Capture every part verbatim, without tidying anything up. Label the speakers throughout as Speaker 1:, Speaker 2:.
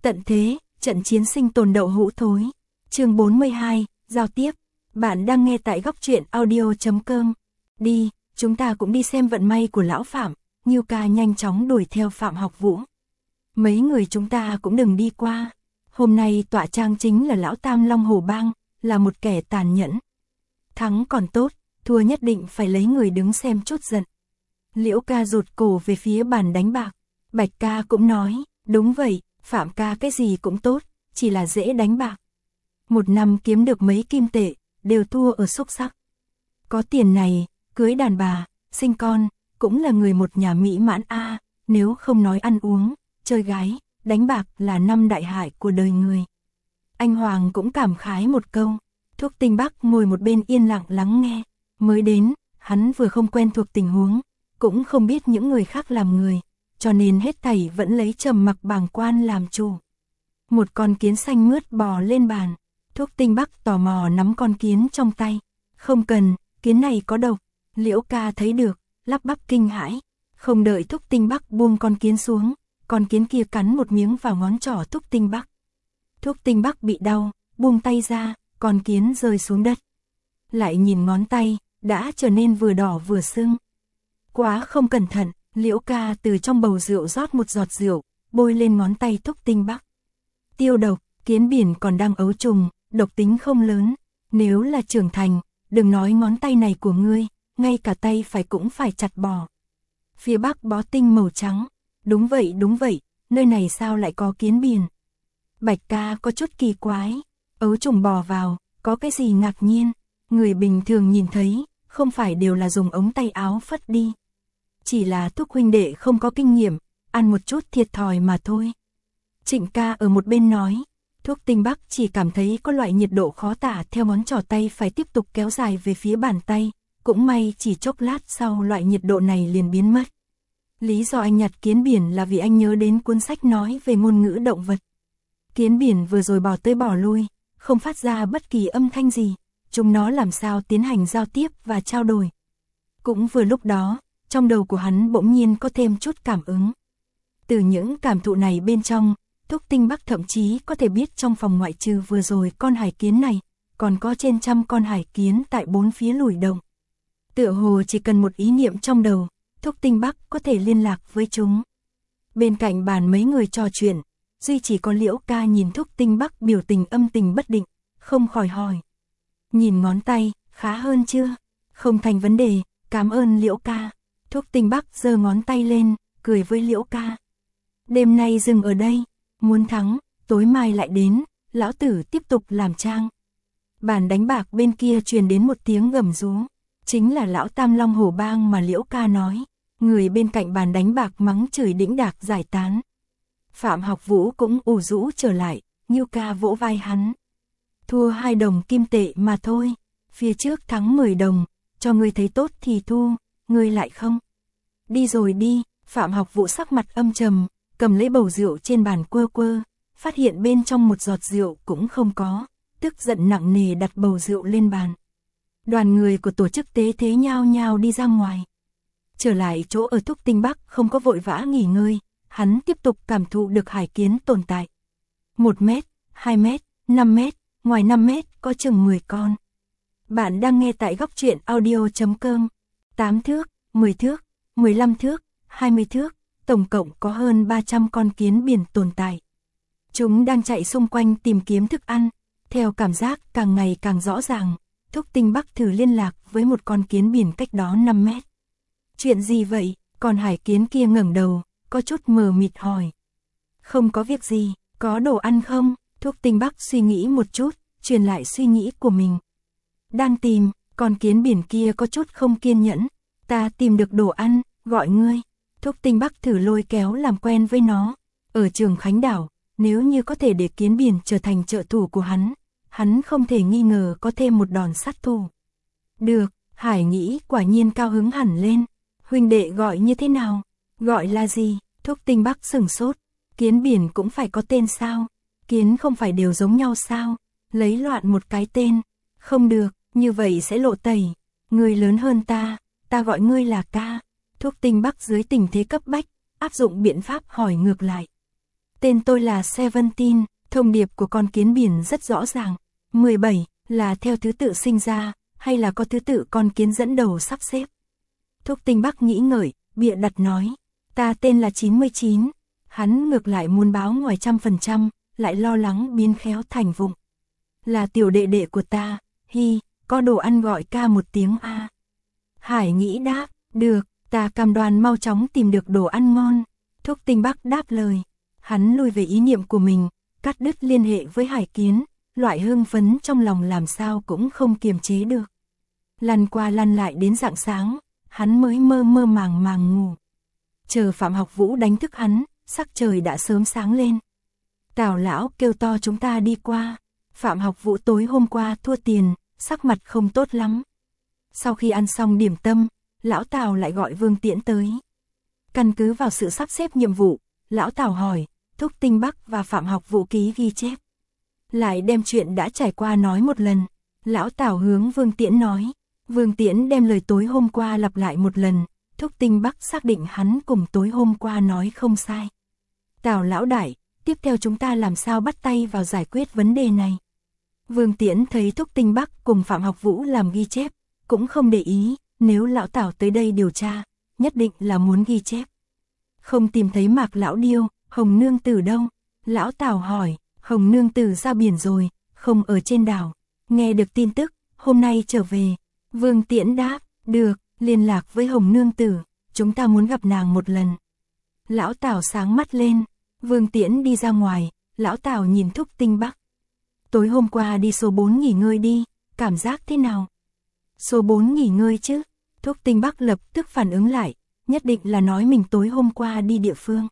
Speaker 1: Tận thế, trận chiến sinh tồn đậu hũ thối. Chương bốn mươi hai, giao tiếp. Bạn đang nghe tại góc truyện audio chấm com. Đi, chúng ta cũng đi xem vận may của lão Phạm. Ngưu Ca nhanh chóng đuổi theo Phạm Học Vũ. Mấy người chúng ta cũng đừng đi qua. Hôm nay tọa trang chính là lão Tam Long Hổ Bang, là một kẻ tàn nhẫn. Thắng còn tốt, thua nhất định phải lấy người đứng xem chút giận. Liễu Ca rụt cổ về phía bàn đánh bạc. Bạch Ca cũng nói, đúng vậy, Phạm ca cái gì cũng tốt, chỉ là dễ đánh bạc. Một năm kiếm được mấy kim tệ, đều thua ở xúc sắc. Có tiền này, cưới đàn bà, sinh con, cũng là người một nhà mỹ mãn a. À, nếu không nói ăn uống, chơi gái, đánh bạc là năm đại hại của đời người. Anh Hoàng cũng cảm khái một câu. Thuốc Tinh Bắc ngồi một bên yên lặng lắng nghe. Mới đến, hắn vừa không quen thuộc tình huống, cũng không biết những người khác làm người, cho nên hết thảy vẫn lấy trầm mặc bàng quan làm chủ. Một con kiến xanh mướt bò lên bàn. Thuốc Tinh Bắc tò mò nắm con kiến trong tay. Không cần, kiến này có độc. Liễu Ca thấy được, lắp bắp kinh hãi. Không đợi Thuốc Tinh Bắc buông con kiến xuống, con kiến kia cắn một miếng vào ngón trỏ Thuốc Tinh Bắc. Thuốc Tinh Bắc bị đau, buông tay ra, con kiến rơi xuống đất. Lại nhìn ngón tay, đã trở nên vừa đỏ vừa sưng. Quá không cẩn thận, Liễu Ca từ trong bầu rượu rót một giọt rượu, bôi lên ngón tay Thuốc Tinh Bắc. Tiêu độc, kiến biển còn đang ấu trùng, độc tính không lớn. Nếu là trưởng thành, đừng nói ngón tay này của ngươi, ngay cả tay phải cũng phải chặt bỏ. Phía bắc bó tinh màu trắng. Đúng vậy đúng vậy, nơi này sao lại có kiến biển? Bạch Ca có chút kỳ quái. Ấu trùng bò vào, có cái gì ngạc nhiên? Người bình thường nhìn thấy, không phải đều là dùng ống tay áo phất đi. Chỉ là Thúc huynh đệ không có kinh nghiệm, ăn một chút thiệt thòi mà thôi. Trịnh Ca ở một bên nói. Thuốc Tinh Bắc chỉ cảm thấy có loại nhiệt độ khó tả theo ngón trỏ tay phải tiếp tục kéo dài về phía bàn tay. Cũng may chỉ chốc lát sau loại nhiệt độ này liền biến mất. Lý do anh nhặt kiến biển là vì anh nhớ đến cuốn sách nói về ngôn ngữ động vật. Kiến biển vừa rồi bò tới bò lui, không phát ra bất kỳ âm thanh gì. Chúng nó làm sao tiến hành giao tiếp và trao đổi. Cũng vừa lúc đó, trong đầu của hắn bỗng nhiên có thêm chút cảm ứng. Từ những cảm thụ này bên trong, Thuốc Tinh Bắc thậm chí có thể biết trong phòng ngoại trừ vừa rồi con hải kiến này, còn có trên trăm con hải kiến tại bốn phía lùi động. Tựa hồ chỉ cần một ý niệm trong đầu, Thuốc Tinh Bắc có thể liên lạc với chúng. Bên cạnh bàn mấy người trò chuyện, duy chỉ có Liễu Ca nhìn Thuốc Tinh Bắc biểu tình âm tình bất định, không khỏi hỏi. Nhìn ngón tay, khá hơn chưa? Không thành vấn đề, cảm ơn Liễu Ca. Thuốc Tinh Bắc giơ ngón tay lên, cười với Liễu Ca. Đêm nay dừng ở đây, muốn thắng, tối mai lại đến, lão tử tiếp tục làm trang. Bàn đánh bạc bên kia truyền đến một tiếng gầm rú, chính là lão Tam Long Hổ Bang mà Liễu Ca nói. Người bên cạnh bàn đánh bạc mắng chửi đĩnh đạc giải tán. Phạm Học Vũ cũng ủ rũ trở lại, Ngưu Ca vỗ vai hắn. Thua hai đồng kim tệ mà thôi, phía trước thắng mười đồng, cho ngươi thấy tốt thì thu, ngươi lại không. Đi rồi đi, Phạm Học Vũ sắc mặt âm trầm, cầm lấy bầu rượu trên bàn quơ quơ, phát hiện bên trong một giọt rượu cũng không có, tức giận nặng nề đặt bầu rượu lên bàn. Đoàn người của tổ chức tế thế nhao nhao đi ra ngoài. Trở lại chỗ ở Thuốc Tinh Bắc không có vội vã nghỉ ngơi, hắn tiếp tục cảm thụ được hải kiến tồn tại. Một mét, hai mét, năm mét, ngoài năm mét có chừng mười con. Bạn đang nghe tại góc truyện audio chấm com. tám thước, mười thước, mười lăm thước, hai mươi thước, tổng cộng có hơn ba trăm con kiến biển tồn tại. Chúng đang chạy xung quanh tìm kiếm thức ăn, theo cảm giác càng ngày càng rõ ràng. Thuốc Tinh Bắc thử liên lạc với một con kiến biển cách đó năm mét. Chuyện gì vậy? Con hải kiến kia ngẩng đầu, có chút mờ mịt hỏi. Không có việc gì, có đồ ăn không? Thuốc Tinh Bắc suy nghĩ một chút, truyền lại suy nghĩ của mình. Đang tìm, con kiến biển kia có chút không kiên nhẫn. Ta tìm được đồ ăn, gọi ngươi. Thuốc Tinh Bắc thử lôi kéo làm quen với nó. Ở Trường Khánh Đảo, nếu như có thể để kiến biển trở thành trợ thủ của hắn, hắn không thể nghi ngờ có thêm một đòn sát thủ. Được, Hải nghĩ quả nhiên cao hứng hẳn lên. Huynh đệ gọi như thế nào? Gọi là gì? Thuốc Tinh Bắc sửng sốt. Kiến biển cũng phải có tên sao? Kiến không phải đều giống nhau sao? Lấy loạn một cái tên. Không được, như vậy sẽ lộ tẩy. Ngươi lớn hơn ta, ta gọi ngươi là ca. Thuốc Tinh Bắc dưới tình thế cấp bách, áp dụng biện pháp hỏi ngược lại. Tên tôi là Seventeen, thông điệp của con kiến biển rất rõ ràng. mười bảy, là theo thứ tự sinh ra, hay là có thứ tự con kiến dẫn đầu sắp xếp? Thúc Tinh Bắc nghĩ ngợi, bịa đặt nói. Ta tên là chín mươi chín. Hắn ngược lại muốn báo ngoài trăm phần trăm, lại lo lắng biến khéo thành vụng. Là tiểu đệ đệ của ta, hi, có đồ ăn gọi ca một tiếng a. Hải nghĩ đáp, được, ta cam đoan mau chóng tìm được đồ ăn ngon. Thúc Tinh Bắc đáp lời. Hắn lui về ý niệm của mình, cắt đứt liên hệ với Hải Kiến, loại hưng phấn trong lòng làm sao cũng không kiềm chế được. Lăn qua lăn lại đến rạng sáng, hắn mới mơ mơ màng màng ngủ. Chờ Phạm Học Vũ đánh thức hắn, sắc trời đã sớm sáng lên. Tào lão kêu to chúng ta đi qua. Phạm Học Vũ tối hôm qua thua tiền, sắc mặt không tốt lắm. Sau khi ăn xong điểm tâm, lão Tào lại gọi Vương Tiễn tới. Căn cứ vào sự sắp xếp nhiệm vụ, lão Tào hỏi, Thúc Tinh Bắc và Phạm Học Vũ ký ghi chép. Lại đem chuyện đã trải qua nói một lần. Lão Tào hướng Vương Tiễn nói. Vương Tiễn đem lời tối hôm qua lặp lại một lần. Thúc Tinh Bắc xác định hắn cùng tối hôm qua nói không sai. Tào lão đại, tiếp theo chúng ta làm sao bắt tay vào giải quyết vấn đề này? Vương Tiễn thấy Thúc Tinh Bắc cùng Phạm Học Vũ làm ghi chép, cũng không để ý, nếu lão Tào tới đây điều tra, nhất định là muốn ghi chép. Không tìm thấy Mạc lão điêu, Hồng nương tử đâu? Lão Tào hỏi. Hồng nương tử ra biển rồi, không ở trên đảo. Nghe được tin tức, hôm nay trở về. Vương Tiễn đáp, được, liên lạc với Hồng nương tử, chúng ta muốn gặp nàng một lần. Lão Tào sáng mắt lên. Vương Tiễn đi ra ngoài, lão Tào nhìn Thúc Tinh Bắc. Tối hôm qua đi số bốn nghỉ ngơi đi, cảm giác thế nào? Số bốn nghỉ ngơi chứ? Thúc Tinh Bắc lập tức phản ứng lại, nhất định là nói mình tối hôm qua đi địa phương.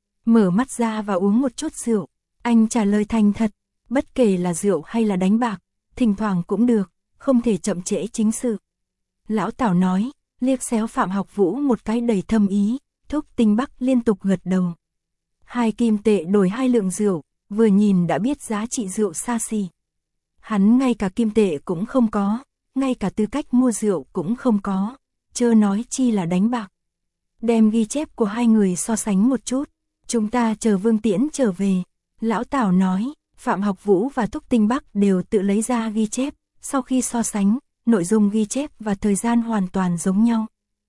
Speaker 1: Mở mắt ra và uống một chút rượu. Anh trả lời thành thật, bất kể là rượu hay là đánh bạc, thỉnh thoảng cũng được, không thể chậm trễ chính sự. Lão Tào nói, liếc xéo Phạm Học Vũ một cái đầy thâm ý. Thúc Tinh Bắc liên tục gật đầu. Hai kim tệ đổi hai lượng rượu, vừa nhìn đã biết giá trị rượu xa xỉ. Hắn ngay cả kim tệ cũng không có, ngay cả tư cách mua rượu cũng không có, chớ nói chi là đánh bạc. Đem ghi chép của hai người so sánh một chút, chúng ta chờ Vương Tiễn trở về. Lão Tào nói, Phạm Học Vũ và Thúc Tinh Bắc đều tự lấy ra ghi chép, sau khi so sánh, nội dung ghi chép và thời gian hoàn toàn giống nhau.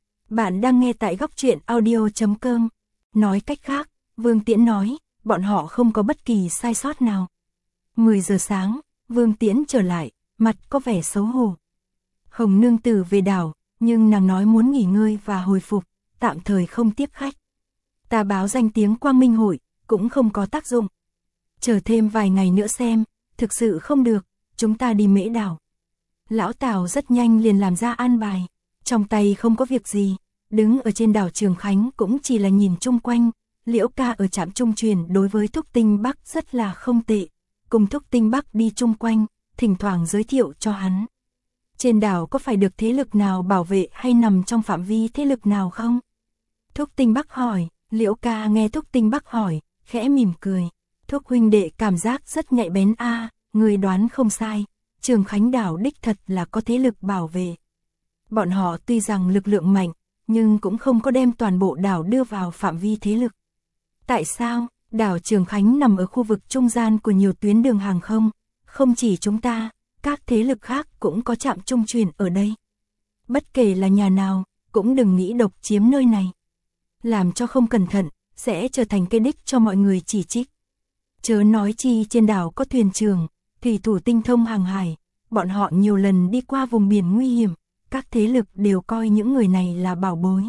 Speaker 1: Bạn đang nghe tại góc truyện audio chấm com. Nói cách khác, Vương Tiễn nói, bọn họ không có bất kỳ sai sót nào. mười giờ sáng, Vương Tiễn trở lại, mặt có vẻ xấu hổ. Hồng nương tử về đảo, nhưng nàng nói muốn nghỉ ngơi và hồi phục, tạm thời không tiếp khách. Ta báo danh tiếng Quang Minh hội, cũng không có tác dụng. Chờ thêm vài ngày nữa xem, thực sự không được, chúng ta đi Mễ đảo. Lão Tào rất nhanh liền làm ra an bài, trong tay không có việc gì, đứng ở trên đảo Trường Khánh cũng chỉ là nhìn chung quanh. Liễu ca ở trạm trung truyền đối với Thúc Tinh Bắc rất là không tệ, cùng Thúc Tinh Bắc đi chung quanh, thỉnh thoảng giới thiệu cho hắn. Trên đảo có phải được thế lực nào bảo vệ hay nằm trong phạm vi thế lực nào không? Thúc Tinh Bắc hỏi. Liễu ca nghe Thúc Tinh Bắc hỏi, khẽ mỉm cười. Thúc huynh đệ cảm giác rất nhạy bén a, à, người đoán không sai, Trường Khánh đảo đích thật là có thế lực bảo vệ. Bọn họ tuy rằng lực lượng mạnh, nhưng cũng không có đem toàn bộ đảo đưa vào phạm vi thế lực. Tại sao? Đảo Trường Khánh nằm ở khu vực trung gian của nhiều tuyến đường hàng không, không chỉ chúng ta, các thế lực khác cũng có trạm trung truyền ở đây. Bất kể là nhà nào, cũng đừng nghĩ độc chiếm nơi này. Làm cho không cẩn thận, sẽ trở thành cái đích cho mọi người chỉ trích. Chớ nói chi trên đảo có thuyền trưởng, thủy thủ tinh thông hàng hải, bọn họ nhiều lần đi qua vùng biển nguy hiểm, các thế lực đều coi những người này là bảo bối.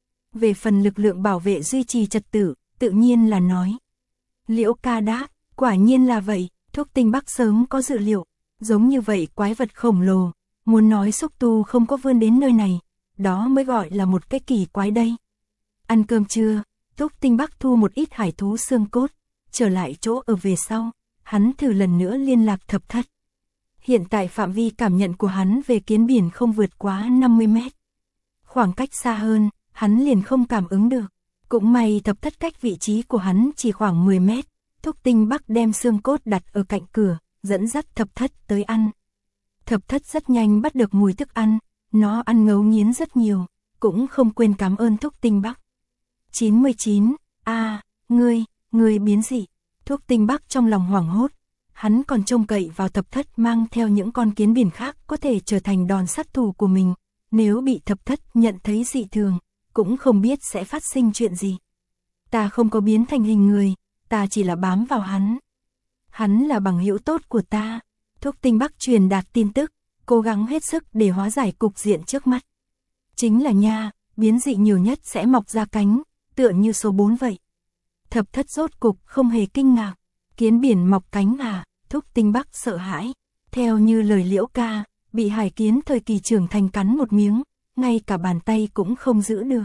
Speaker 1: Về phần lực lượng bảo vệ duy trì trật tự, tự nhiên là nói. Liễu ca đáp, quả nhiên là vậy, Thúc Tinh Bắc sớm có dự liệu, giống như vậy quái vật khổng lồ, muốn nói xúc tu không có vươn đến nơi này, đó mới gọi là một cái kỳ quái đây. Ăn cơm trưa, Thúc Tinh Bắc thu một ít hải thú xương cốt, trở lại chỗ ở về sau, hắn thử lần nữa liên lạc thập thất. Hiện tại phạm vi cảm nhận của hắn về kiến biển không vượt quá năm mươi mét. Khoảng cách xa hơn, hắn liền không cảm ứng được. Cũng may thập thất cách vị trí của hắn chỉ khoảng mười mét, Thúc Tinh Bắc đem xương cốt đặt ở cạnh cửa, dẫn dắt thập thất tới ăn. Thập thất rất nhanh bắt được mùi thức ăn, nó ăn ngấu nghiến rất nhiều, cũng không quên cảm ơn Thúc Tinh Bắc. chín mươi chín, a, à, ngươi, ngươi biến dị, Thúc Tinh Bắc trong lòng hoảng hốt, hắn còn trông cậy vào thập thất mang theo những con kiến biển khác có thể trở thành đòn sát thủ của mình, nếu bị thập thất nhận thấy dị thường, cũng không biết sẽ phát sinh chuyện gì. Ta không có biến thành hình người, ta chỉ là bám vào hắn. Hắn là bằng hữu tốt của ta. Thúc Tinh Bắc truyền đạt tin tức, cố gắng hết sức để hóa giải cục diện trước mắt. Chính là nha, biến dị nhiều nhất sẽ mọc ra cánh, tựa như số bốn vậy. Thập thất rốt cục không hề kinh ngạc, kiến biển mọc cánh à, Thúc Tinh Bắc sợ hãi. Theo như lời Liễu ca, bị hải kiến thời kỳ trưởng thành cắn một miếng, ngay cả bàn tay cũng không giữ được.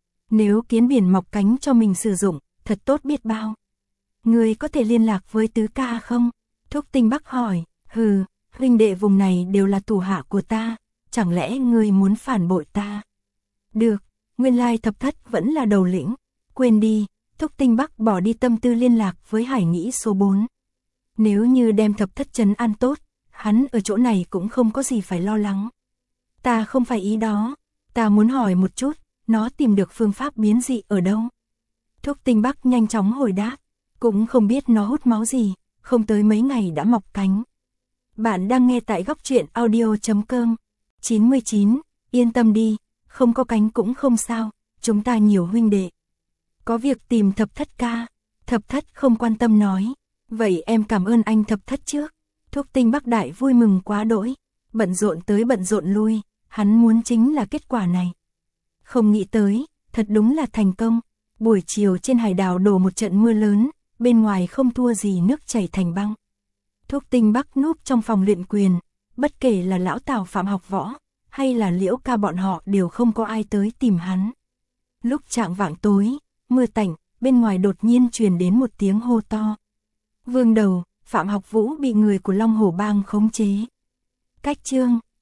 Speaker 1: Nếu kiến biển mọc cánh cho mình sử dụng, thật tốt biết bao. Người có thể liên lạc với tứ ca không? Thúc Tinh Bắc hỏi. Hừ, huynh đệ vùng này đều là thủ hạ của ta, chẳng lẽ ngươi muốn phản bội ta? Được, nguyên lai thập thất vẫn là đầu lĩnh. Quên đi, Thúc Tinh Bắc bỏ đi tâm tư liên lạc với hải nghĩ số bốn. Nếu như đem thập thất trấn an tốt, hắn ở chỗ này cũng không có gì phải lo lắng. Ta không phải ý đó, ta muốn hỏi một chút, nó tìm được phương pháp biến dị ở đâu? Thúc Tinh Bắc nhanh chóng hồi đáp, cũng không biết nó hút máu gì, không tới mấy ngày đã mọc cánh. Bạn đang nghe tại góc truyện audio chấm com. chín mươi chín, yên tâm đi, không có cánh cũng không sao, chúng ta nhiều huynh đệ. Có việc tìm thập thất ca. Thập thất không quan tâm nói, vậy em cảm ơn anh thập thất trước. Thúc Tinh Bắc đại vui mừng quá đỗi, bận rộn tới bận rộn lui, hắn muốn chính là kết quả này. Không nghĩ tới, thật đúng là thành công. Buổi chiều trên hải đảo đổ một trận mưa lớn, bên ngoài không thua gì nước chảy thành băng. Thúc Tinh Bắc núp trong phòng luyện quyền, bất kể là lão Tào Phạm học võ, hay là Liễu ca bọn họ đều không có ai tới tìm hắn. Lúc chạng vạng tối, mưa tạnh, bên ngoài đột nhiên truyền đến một tiếng hô to. Vương Đầu, Phạm Học Vũ bị người của Long Hổ Bang khống chế. Cách chương